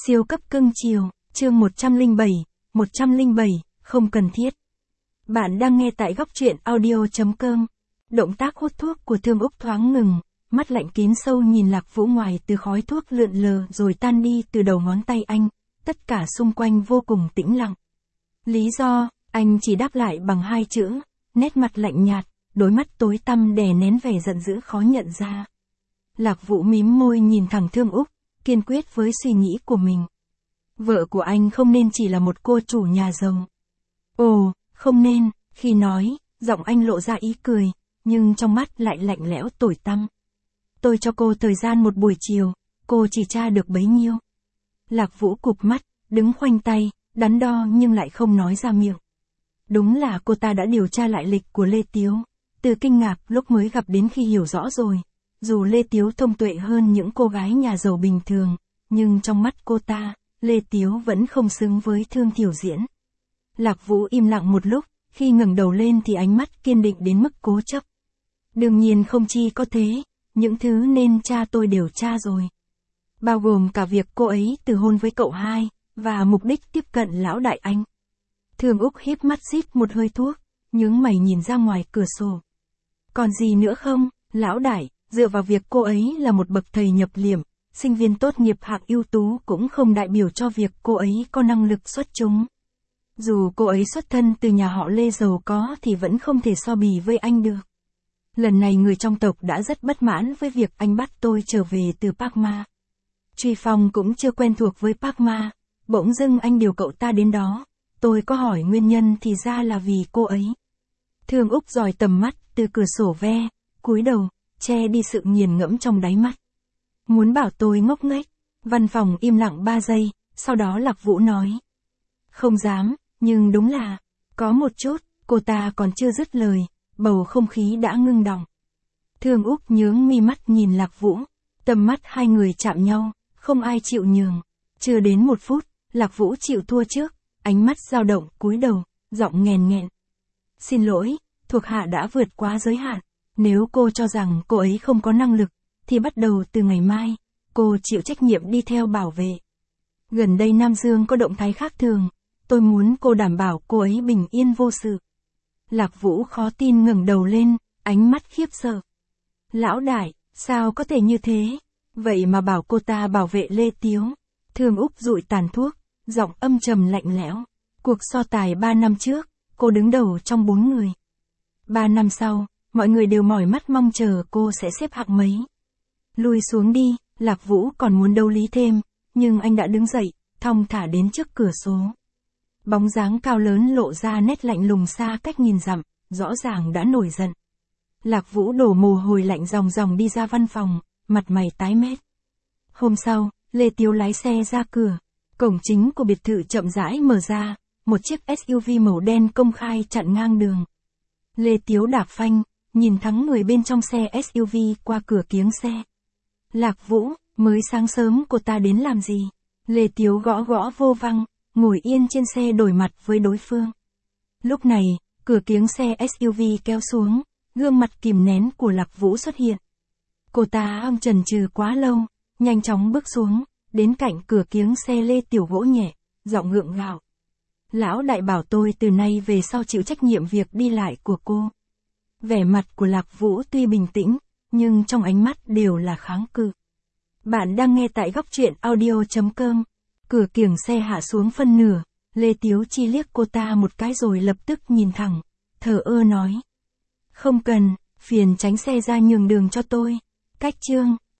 Siêu cấp cưng chiều, chương 107, không cần thiết. Bạn đang nghe tại góc truyện audio.com. Động tác hút thuốc của Thương Úc thoáng ngừng, mắt lạnh kín sâu nhìn Lạc Vũ ngoài từ khói thuốc lượn lờ rồi tan đi từ đầu ngón tay anh, tất cả xung quanh vô cùng tĩnh lặng. Lý do, anh chỉ đáp lại bằng hai chữ, nét mặt lạnh nhạt, đôi mắt tối tăm đè nén vẻ giận dữ khó nhận ra. Lạc Vũ mím môi nhìn thẳng Thương Úc, kiên quyết với suy nghĩ của mình. Vợ của anh không nên chỉ là một cô chủ nhà giàu. Ồ, không nên, khi nói, giọng anh lộ ra ý cười, nhưng trong mắt lại lạnh lẽo tủi tăm. Tôi cho cô thời gian một buổi chiều, cô chỉ tra được bấy nhiêu. Lạc Vũ cụp mắt, đứng khoanh tay, đắn đo nhưng lại không nói ra miệng. Đúng là cô ta đã điều tra lại lịch của Lê Tiếu, từ kinh ngạc lúc mới gặp đến khi hiểu rõ rồi. Dù Lê Tiếu thông tuệ hơn những cô gái nhà giàu bình thường, nhưng trong mắt cô ta, Lê Tiếu vẫn không xứng với Thương Thiểu Diễn. Lạc Vũ im lặng một lúc, khi ngẩng đầu lên thì ánh mắt kiên định đến mức cố chấp. Đương nhiên không chi có thế, những thứ nên tra tôi đều tra rồi. Bao gồm cả việc cô ấy từ hôn với cậu hai, và mục đích tiếp cận lão đại anh. Thương Úc híp mắt rít một hơi thuốc, nhướng mày nhìn ra ngoài cửa sổ. Còn gì nữa không, lão đại? Dựa vào việc cô ấy là một bậc thầy nhập liệm, sinh viên tốt nghiệp hạng ưu tú cũng không đại biểu cho việc cô ấy có năng lực xuất chúng. Dù cô ấy xuất thân từ nhà họ Lê giàu có thì vẫn không thể so bì với anh được. Lần này người trong tộc đã rất bất mãn với việc anh bắt tôi trở về từ Park Ma. Truy Phong cũng chưa quen thuộc với Park Ma, bỗng dưng anh điều cậu ta đến đó. Tôi có hỏi nguyên nhân thì ra là vì cô ấy. Thương Úc dòi tầm mắt từ cửa sổ ve, cúi đầu, che đi sự nghiền ngẫm trong đáy mắt. Muốn bảo tôi ngốc nghếch. Văn phòng im lặng 3 giây, sau đó Lạc Vũ nói. Không dám, nhưng đúng là, có một chút, cô ta còn chưa dứt lời, bầu không khí đã ngưng đọng. Thương Úc nhướng mi mắt nhìn Lạc Vũ, tầm mắt hai người chạm nhau, không ai chịu nhường. Chưa đến 1 phút, Lạc Vũ chịu thua trước, ánh mắt dao động, cúi đầu, giọng nghèn nghẹn. Xin lỗi, thuộc hạ đã vượt quá giới hạn. Nếu cô cho rằng cô ấy không có năng lực, thì bắt đầu từ ngày mai, cô chịu trách nhiệm đi theo bảo vệ. Gần đây Nam Dương có động thái khác thường, tôi muốn cô đảm bảo cô ấy bình yên vô sự. Lạc Vũ khó tin ngẩng đầu lên, ánh mắt khiếp sợ. Lão đại, sao có thể như thế? Vậy mà bảo cô ta bảo vệ Lê Tiếu. Thương Úc dụi tàn thuốc, giọng âm trầm lạnh lẽo. Cuộc so tài 3 năm trước, cô đứng đầu trong 4 người. 3 năm sau, mọi người đều mỏi mắt mong chờ cô sẽ xếp hạng mấy. Lui xuống đi, Lạc Vũ còn muốn đấu lý thêm, nhưng anh đã đứng dậy, thong thả đến trước cửa sổ. Bóng dáng cao lớn lộ ra nét lạnh lùng xa cách nghìn dặm, rõ ràng đã nổi giận. Lạc Vũ đổ mồ hôi lạnh ròng ròng đi ra văn phòng, mặt mày tái mét. Hôm sau, Lê Tiếu lái xe ra cửa, cổng chính của biệt thự chậm rãi mở ra, một chiếc SUV màu đen công khai chặn ngang đường. Lê Tiếu đạp phanh, nhìn thắng người bên trong xe SUV qua cửa kiếng xe. Lạc Vũ, mới sáng sớm cô ta đến làm gì? Lê Tiếu gõ gõ vô văng, ngồi yên trên xe đối mặt với đối phương. Lúc này, cửa kiếng xe SUV kéo xuống, gương mặt kìm nén của Lạc Vũ xuất hiện. Cô ta chần chừ quá lâu, nhanh chóng bước xuống, đến cạnh cửa kiếng xe Lê Tiểu gỗ nhẹ, giọng gượng gạo. Lão đại bảo tôi từ nay về sau chịu trách nhiệm việc đi lại của cô. Vẻ mặt của Lạc Vũ tuy bình tĩnh, nhưng trong ánh mắt đều là kháng cự. Bạn đang nghe tại góc truyện audio.com. Cửa kiếng xe hạ xuống phân nửa, Lê Tiếu chi liếc cô ta một cái rồi lập tức nhìn thẳng, thờ ơ nói. Không cần, phiền tránh xe ra nhường đường cho tôi. Cách chương.